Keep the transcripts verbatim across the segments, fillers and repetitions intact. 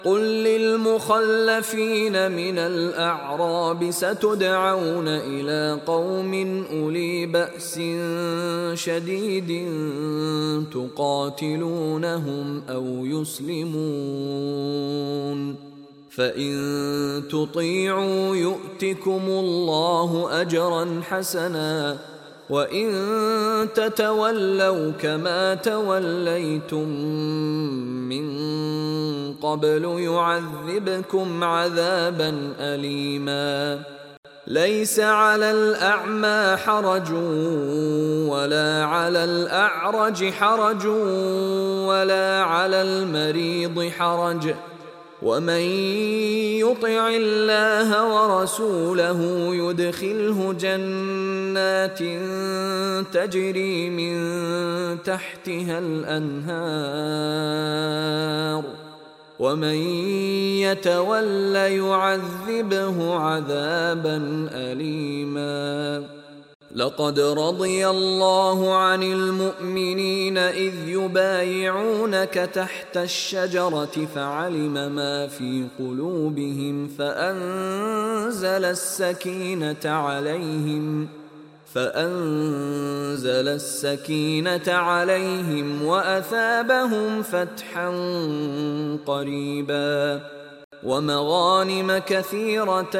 قل للمخلفين من الأعراب ستدعون إلى قوم أولي بأس شديد تقاتلونهم أو يسلمون، فإن تطيعوا يؤتكم الله أجرا حسنا، وإن تتولوا كما توليتم من قبل يعذبكم عذابا أليما. ليس على الأعمى حرج ولا على الأعرج حرج ولا على المريض حرج، ومن يطع الله ورسوله يدخله جنات تجري من تحتها الأنهار، ومن يتول يعذبه عذابا أليما. لقد رضي الله عن المؤمنين إذ يبايعونك تحت الشجرة فعلم ما في قلوبهم فأنزل السكينة عليهم فأنزل السكينة عليهم وأثابهم فتحا قريبا، ومغانم كثيرة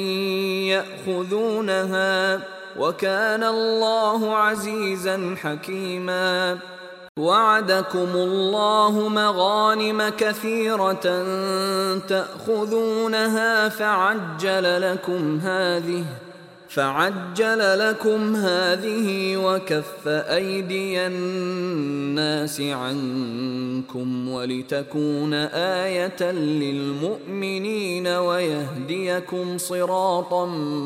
يأخذونها، وكان الله عزيزا حكيما. وعدكم الله مغانم كثيرة تأخذونها فعجل لكم هذه فعجل لكم هذه وكف أيدي الناس عنكم ولتكون آية للمؤمنين ويهديكم صراطا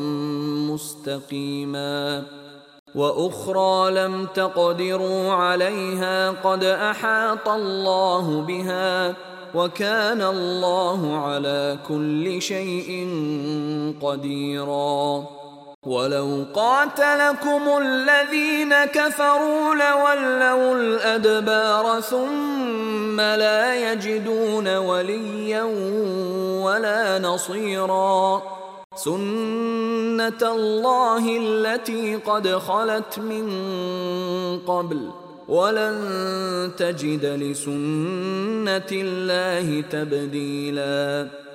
مستقيما. وأخرى لم تقدروا عليها قد أحاط الله بها، وكان الله على كل شيء قديرا. ولو قاتلكم الذين كفروا لولوا الأدبار ثم لا يجدون وليا ولا نصيرا. سنة الله التي قد خلت من قبل، ولن تجد لسنة الله تبديلا.